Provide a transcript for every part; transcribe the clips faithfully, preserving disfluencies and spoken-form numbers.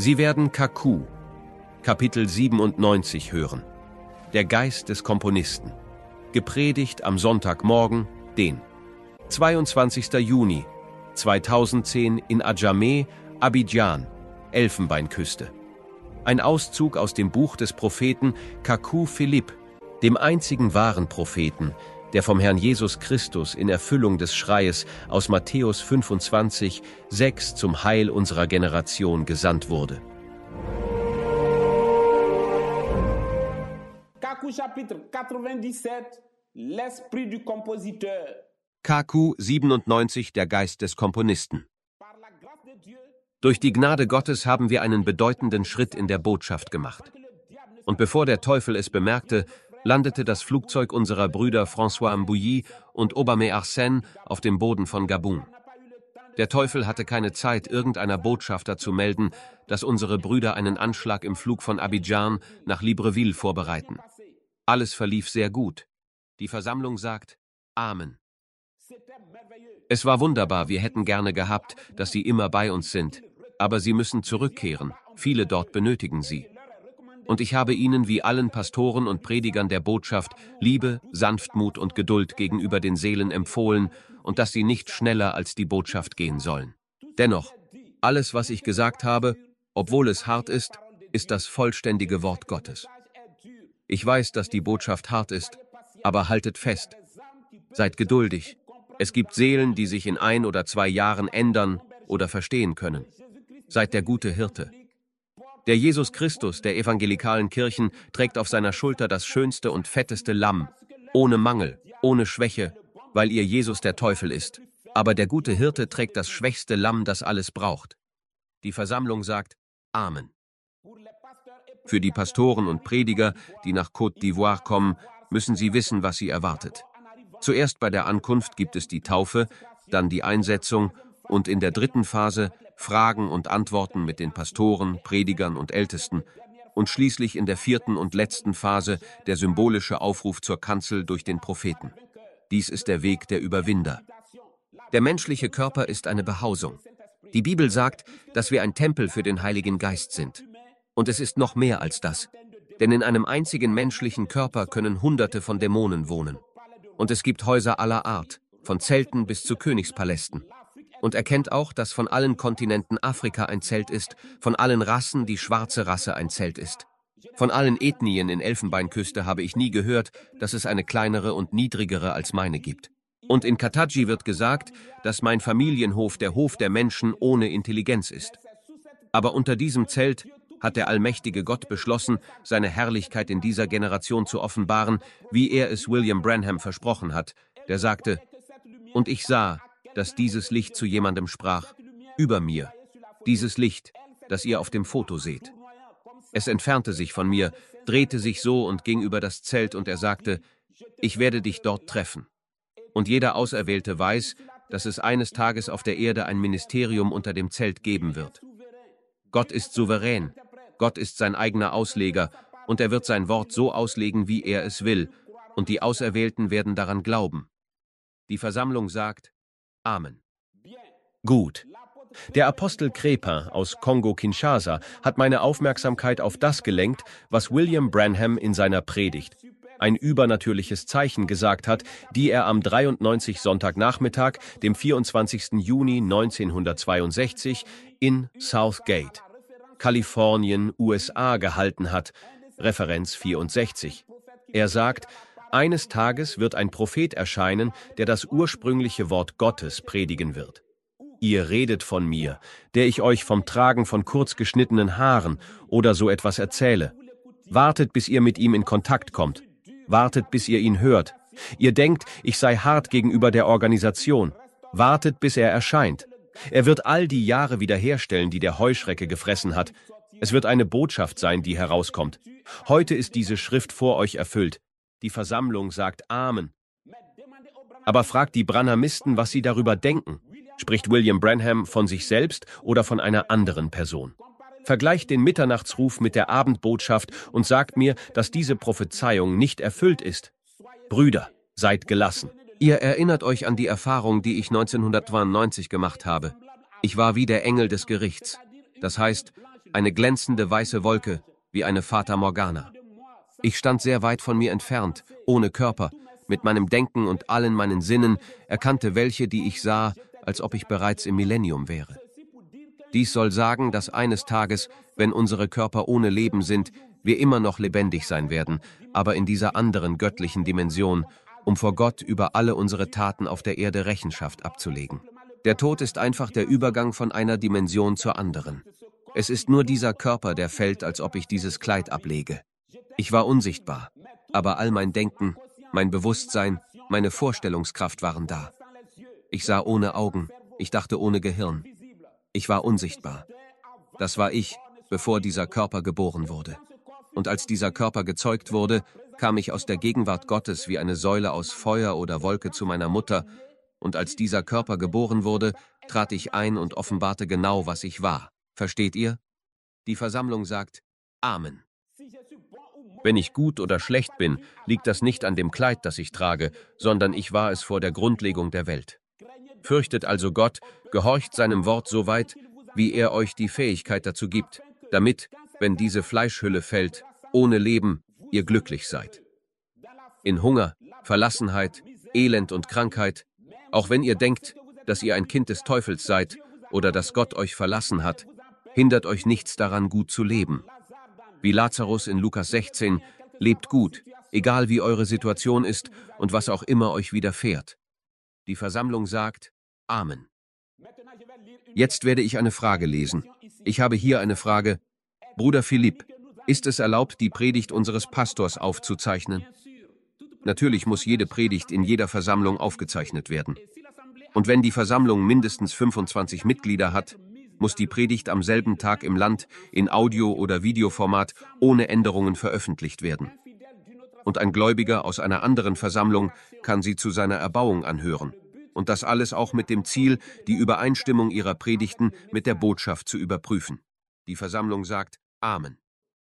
Sie werden Kaku, Kapitel siebenundneunzig hören. Der Geist des Komponisten. Gepredigt am Sonntagmorgen, den zweiundzwanzigsten Juni zweitausendzehn in Adjamé, Abidjan, Elfenbeinküste. Ein Auszug aus dem Buch des Propheten Kaku Philipp, dem einzigen wahren Propheten, der vom Herrn Jesus Christus in Erfüllung des Schreies aus Matthäus fünfundzwanzig, sechs zum Heil unserer Generation gesandt wurde. Kaku chapitre quatre-vingt-dix-sept, l'esprit du compositeur. Kaku siebenundneunzig, der Geist des Komponisten. Par la grâce de Dieu, Durch die Gnade Gottes haben wir einen bedeutenden Schritt in der Botschaft gemacht. Und bevor der Teufel es bemerkte, landete das Flugzeug unserer Brüder François Mbouilly und Obame Arsène auf dem Boden von Gabun. Der Teufel hatte keine Zeit, irgendeiner Botschafter zu melden, dass unsere Brüder einen Anschlag im Flug von Abidjan nach Libreville vorbereiten. Alles verlief sehr gut. Die Versammlung sagt Amen. Es war wunderbar, wir hätten gerne gehabt, dass Sie immer bei uns sind, aber Sie müssen zurückkehren, viele dort benötigen Sie. Und ich habe Ihnen wie allen Pastoren und Predigern der Botschaft Liebe, Sanftmut und Geduld gegenüber den Seelen empfohlen und dass sie nicht schneller als die Botschaft gehen sollen. Dennoch, alles, was ich gesagt habe, obwohl es hart ist, ist das vollständige Wort Gottes. Ich weiß, dass die Botschaft hart ist, aber haltet fest. Seid geduldig. Es gibt Seelen, die sich in ein oder zwei Jahren ändern oder verstehen können. Seid der gute Hirte. Der Jesus Christus der evangelikalen Kirchen trägt auf seiner Schulter das schönste und fetteste Lamm, ohne Mangel, ohne Schwäche, weil ihr Jesus der Teufel ist. Aber der gute Hirte trägt das schwächste Lamm, das alles braucht. Die Versammlung sagt Amen. Für die Pastoren und Prediger, die nach Côte d'Ivoire kommen, müssen sie wissen, was sie erwartet. Zuerst bei der Ankunft gibt es die Taufe, dann die Einsetzung und in der dritten Phase Fragen und Antworten mit den Pastoren, Predigern und Ältesten und schließlich in der vierten und letzten Phase der symbolische Aufruf zur Kanzel durch den Propheten. Dies ist der Weg der Überwinder. Der menschliche Körper ist eine Behausung. Die Bibel sagt, dass wir ein Tempel für den Heiligen Geist sind. Und es ist noch mehr als das. Denn in einem einzigen menschlichen Körper können Hunderte von Dämonen wohnen. Und es gibt Häuser aller Art, von Zelten bis zu Königspalästen. Und erkennt auch, dass von allen Kontinenten Afrika ein Zelt ist, von allen Rassen die schwarze Rasse ein Zelt ist. Von allen Ethnien in Elfenbeinküste habe ich nie gehört, dass es eine kleinere und niedrigere als meine gibt. Und in Kataji wird gesagt, dass mein Familienhof der Hof der Menschen ohne Intelligenz ist. Aber unter diesem Zelt hat der allmächtige Gott beschlossen, seine Herrlichkeit in dieser Generation zu offenbaren, wie er es William Branham versprochen hat, der sagte, und ich sah, dass dieses Licht zu jemandem sprach, über mir, dieses Licht, das ihr auf dem Foto seht. Es entfernte sich von mir, drehte sich so und ging über das Zelt und er sagte, ich werde dich dort treffen. Und jeder Auserwählte weiß, dass es eines Tages auf der Erde ein Ministerium unter dem Zelt geben wird. Gott ist souverän, Gott ist sein eigener Ausleger und er wird sein Wort so auslegen, wie er es will, und die Auserwählten werden daran glauben. Die Versammlung sagt, Amen. Gut. Der Apostel Crépin aus Kongo-Kinshasa hat meine Aufmerksamkeit auf das gelenkt, was William Branham in seiner Predigt, ein übernatürliches Zeichen, gesagt hat, die er am dreiundneunzigsten Sonntagnachmittag, dem vierundzwanzigsten Juni neunzehnhundertzweiundsechzig, in Southgate, Kalifornien, U S A gehalten hat, Referenz vierundsechzig. Er sagt, eines Tages wird ein Prophet erscheinen, der das ursprüngliche Wort Gottes predigen wird. Ihr redet von mir, der ich euch vom Tragen von kurz geschnittenen Haaren oder so etwas erzähle. Wartet, bis ihr mit ihm in Kontakt kommt. Wartet, bis ihr ihn hört. Ihr denkt, ich sei hart gegenüber der Organisation. Wartet, bis er erscheint. Er wird all die Jahre wiederherstellen, die der Heuschrecke gefressen hat. Es wird eine Botschaft sein, die herauskommt. Heute ist diese Schrift vor euch erfüllt. Die Versammlung sagt Amen. Aber fragt die Branhamisten, was sie darüber denken. Spricht William Branham von sich selbst oder von einer anderen Person? Vergleicht den Mitternachtsruf mit der Abendbotschaft und sagt mir, dass diese Prophezeiung nicht erfüllt ist. Brüder, seid gelassen. Ihr erinnert euch an die Erfahrung, die ich neunzehnhundertneunundneunzig gemacht habe. Ich war wie der Engel des Gerichts. Das heißt, eine glänzende weiße Wolke, wie eine Fata Morgana. Ich stand sehr weit von mir entfernt, ohne Körper, mit meinem Denken und allen meinen Sinnen, erkannte welche, die ich sah, als ob ich bereits im Millennium wäre. Dies soll sagen, dass eines Tages, wenn unsere Körper ohne Leben sind, wir immer noch lebendig sein werden, aber in dieser anderen göttlichen Dimension, um vor Gott über alle unsere Taten auf der Erde Rechenschaft abzulegen. Der Tod ist einfach der Übergang von einer Dimension zur anderen. Es ist nur dieser Körper, der fällt, als ob ich dieses Kleid ablege. Ich war unsichtbar, aber all mein Denken, mein Bewusstsein, meine Vorstellungskraft waren da. Ich sah ohne Augen, ich dachte ohne Gehirn. Ich war unsichtbar. Das war ich, bevor dieser Körper geboren wurde. Und als dieser Körper gezeugt wurde, kam ich aus der Gegenwart Gottes wie eine Säule aus Feuer oder Wolke zu meiner Mutter, und als dieser Körper geboren wurde, trat ich ein und offenbarte genau, was ich war. Versteht ihr? Die Versammlung sagt Amen. Wenn ich gut oder schlecht bin, liegt das nicht an dem Kleid, das ich trage, sondern ich war es vor der Grundlegung der Welt. Fürchtet also Gott, gehorcht seinem Wort so weit, wie er euch die Fähigkeit dazu gibt, damit, wenn diese Fleischhülle fällt, ohne Leben, ihr glücklich seid. In Hunger, Verlassenheit, Elend und Krankheit, auch wenn ihr denkt, dass ihr ein Kind des Teufels seid oder dass Gott euch verlassen hat, hindert euch nichts daran, gut zu leben. Wie Lazarus in Lukas sechzehn, lebt gut, egal wie eure Situation ist und was auch immer euch widerfährt. Die Versammlung sagt Amen. Jetzt werde ich eine Frage lesen. Ich habe hier eine Frage. Bruder Philipp, ist es erlaubt, die Predigt unseres Pastors aufzuzeichnen? Natürlich muss jede Predigt in jeder Versammlung aufgezeichnet werden. Und wenn die Versammlung mindestens fünfundzwanzig Mitglieder hat, muss die Predigt am selben Tag im Land in Audio- oder Videoformat ohne Änderungen veröffentlicht werden. Und ein Gläubiger aus einer anderen Versammlung kann sie zu seiner Erbauung anhören. Und das alles auch mit dem Ziel, die Übereinstimmung ihrer Predigten mit der Botschaft zu überprüfen. Die Versammlung sagt Amen.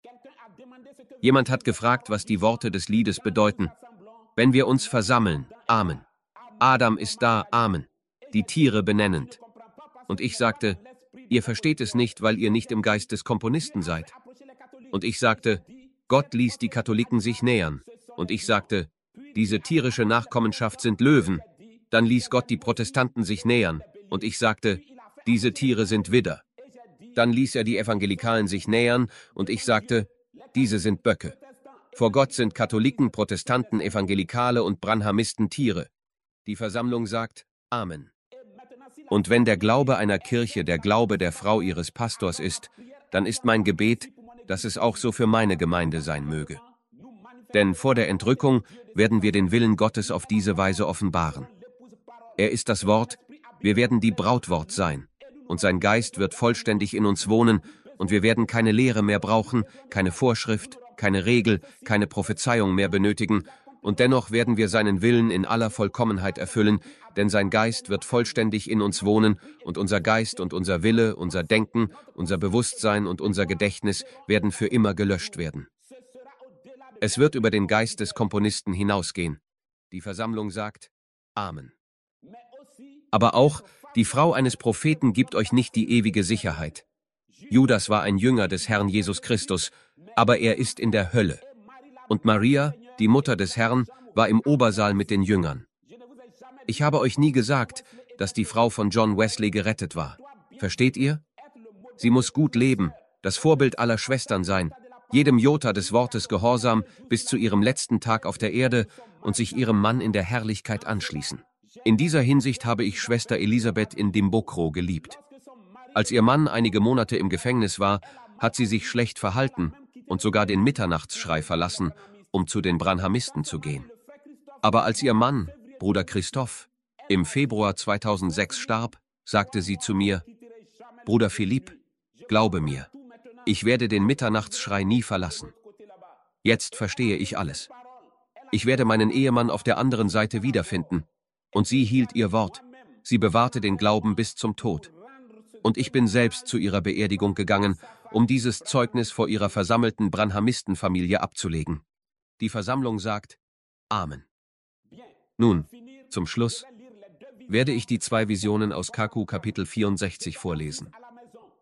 Jemand hat gefragt, was die Worte des Liedes bedeuten. Wenn wir uns versammeln, Amen. Adam ist da, Amen. Die Tiere benennend. Und ich sagte, ihr versteht es nicht, weil ihr nicht im Geist des Komponisten seid. Und ich sagte, Gott ließ die Katholiken sich nähern. Und ich sagte, diese tierische Nachkommenschaft sind Löwen. Dann ließ Gott die Protestanten sich nähern. Und ich sagte, diese Tiere sind Widder. Dann ließ er die Evangelikalen sich nähern. Und ich sagte, diese sind Böcke. Vor Gott sind Katholiken, Protestanten, Evangelikale und Branhamisten Tiere. Die Versammlung sagt Amen. Und wenn der Glaube einer Kirche der Glaube der Frau ihres Pastors ist, dann ist mein Gebet, dass es auch so für meine Gemeinde sein möge. Denn vor der Entrückung werden wir den Willen Gottes auf diese Weise offenbaren. Er ist das Wort, wir werden die Brautwort sein, und sein Geist wird vollständig in uns wohnen, und wir werden keine Lehre mehr brauchen, keine Vorschrift, keine Regel, keine Prophezeiung mehr benötigen, und dennoch werden wir seinen Willen in aller Vollkommenheit erfüllen, denn sein Geist wird vollständig in uns wohnen, und unser Geist und unser Wille, unser Denken, unser Bewusstsein und unser Gedächtnis werden für immer gelöscht werden. Es wird über den Geist des Komponisten hinausgehen. Die Versammlung sagt Amen. Aber auch, die Frau eines Propheten gibt euch nicht die ewige Sicherheit. Judas war ein Jünger des Herrn Jesus Christus, aber er ist in der Hölle. Und Maria, die Mutter des Herrn, war im Obersaal mit den Jüngern. Ich habe euch nie gesagt, dass die Frau von John Wesley gerettet war. Versteht ihr? Sie muss gut leben, das Vorbild aller Schwestern sein, jedem Jota des Wortes gehorsam bis zu ihrem letzten Tag auf der Erde und sich ihrem Mann in der Herrlichkeit anschließen. In dieser Hinsicht habe ich Schwester Elisabeth in Dimbokro geliebt. Als ihr Mann einige Monate im Gefängnis war, hat sie sich schlecht verhalten und sogar den Mitternachtsschrei verlassen, um zu den Branhamisten zu gehen. Aber als ihr Mann, Bruder Christoph, im Februar zweitausendsechs starb, sagte sie zu mir, Bruder Philipp, glaube mir, ich werde den Mitternachtsschrei nie verlassen. Jetzt verstehe ich alles. Ich werde meinen Ehemann auf der anderen Seite wiederfinden. Und sie hielt ihr Wort. Sie bewahrte den Glauben bis zum Tod. Und ich bin selbst zu ihrer Beerdigung gegangen, um dieses Zeugnis vor ihrer versammelten Branhamistenfamilie abzulegen. Die Versammlung sagt Amen. Nun, zum Schluss werde ich die zwei Visionen aus Kaku Kapitel vierundsechzig vorlesen.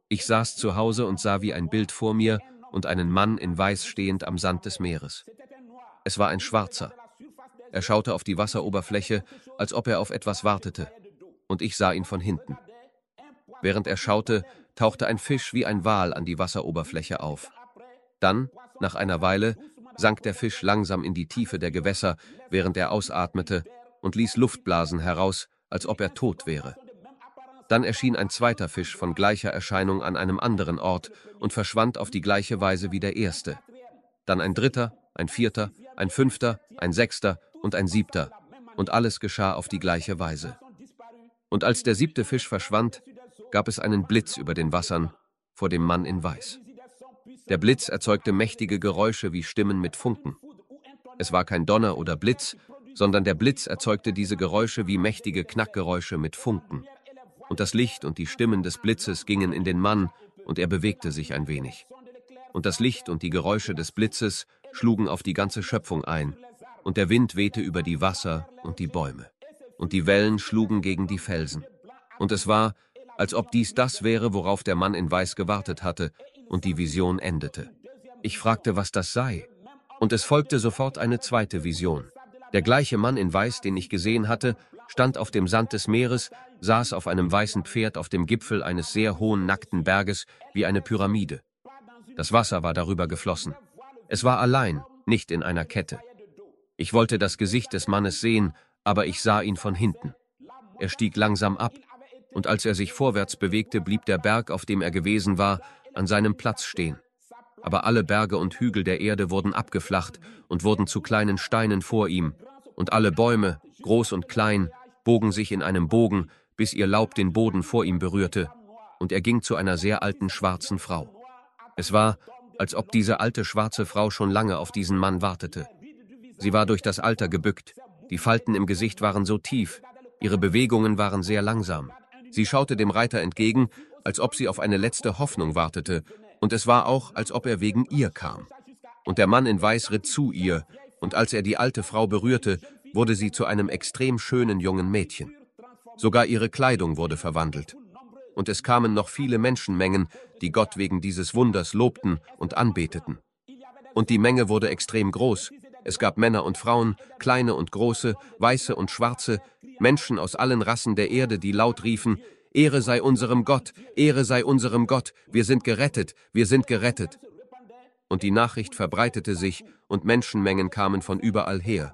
Ich saß zu Hause und sah wie ein Bild vor mir und einen Mann in Weiß stehend am Sand des Meeres. Es war ein Schwarzer. Er schaute auf die Wasseroberfläche, als ob er auf etwas wartete, und ich sah ihn von hinten. Während er schaute, tauchte ein Fisch wie ein Wal an die Wasseroberfläche auf. Dann, nach einer Weile, sank der Fisch langsam in die Tiefe der Gewässer, während er ausatmete und ließ Luftblasen heraus, als ob er tot wäre. Dann erschien ein zweiter Fisch von gleicher Erscheinung an einem anderen Ort und verschwand auf die gleiche Weise wie der erste. Dann ein dritter, ein vierter, ein fünfter, ein sechster und ein siebter, und alles geschah auf die gleiche Weise. Und als der siebte Fisch verschwand, gab es einen Blitz über den Wassern vor dem Mann in Weiß. Der Blitz erzeugte mächtige Geräusche wie Stimmen mit Funken. Es war kein Donner oder Blitz, sondern der Blitz erzeugte diese Geräusche wie mächtige Knackgeräusche mit Funken. Und das Licht und die Stimmen des Blitzes gingen in den Mann, und er bewegte sich ein wenig. Und das Licht und die Geräusche des Blitzes schlugen auf die ganze Schöpfung ein, und der Wind wehte über die Wasser und die Bäume. Und die Wellen schlugen gegen die Felsen. Und es war, als ob dies das wäre, worauf der Mann in Weiß gewartet hatte, und die Vision endete. Ich fragte, was das sei, und es folgte sofort eine zweite Vision. Der gleiche Mann in Weiß, den ich gesehen hatte, stand auf dem Sand des Meeres, saß auf einem weißen Pferd auf dem Gipfel eines sehr hohen, nackten Berges, wie eine Pyramide. Das Wasser war darüber geflossen. Es war allein, nicht in einer Kette. Ich wollte das Gesicht des Mannes sehen, aber ich sah ihn von hinten. Er stieg langsam ab, und als er sich vorwärts bewegte, blieb der Berg, auf dem er gewesen war, an seinem Platz stehen. Aber alle Berge und Hügel der Erde wurden abgeflacht und wurden zu kleinen Steinen vor ihm, und alle Bäume, groß und klein, bogen sich in einem Bogen, bis ihr Laub den Boden vor ihm berührte, und er ging zu einer sehr alten schwarzen Frau. Es war, als ob diese alte schwarze Frau schon lange auf diesen Mann wartete. Sie war durch das Alter gebückt, die Falten im Gesicht waren so tief, ihre Bewegungen waren sehr langsam. Sie schaute dem Reiter entgegen, als ob sie auf eine letzte Hoffnung wartete, und es war auch, als ob er wegen ihr kam. Und der Mann in Weiß ritt zu ihr, und als er die alte Frau berührte, wurde sie zu einem extrem schönen jungen Mädchen. Sogar ihre Kleidung wurde verwandelt. Und es kamen noch viele Menschenmengen, die Gott wegen dieses Wunders lobten und anbeteten. Und die Menge wurde extrem groß. Es gab Männer und Frauen, kleine und große, weiße und schwarze, Menschen aus allen Rassen der Erde, die laut riefen: Ehre sei unserem Gott, Ehre sei unserem Gott, wir sind gerettet, wir sind gerettet. Und die Nachricht verbreitete sich, und Menschenmengen kamen von überall her.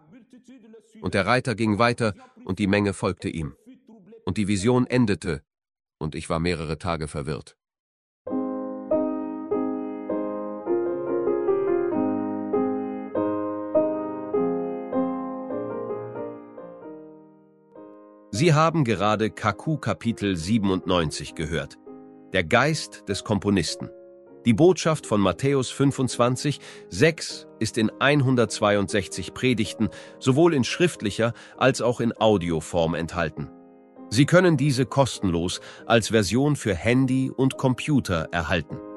Und der Reiter ging weiter, und die Menge folgte ihm. Und die Vision endete, und ich war mehrere Tage verwirrt. Sie haben gerade Kaku Kapitel siebenundneunzig gehört. Der Geist des Komponisten. Die Botschaft von Matthäus fünfundzwanzig, sechs ist in hundertzweiundsechzig Predigten sowohl in schriftlicher als auch in Audioform enthalten. Sie können diese kostenlos als Version für Handy und Computer erhalten.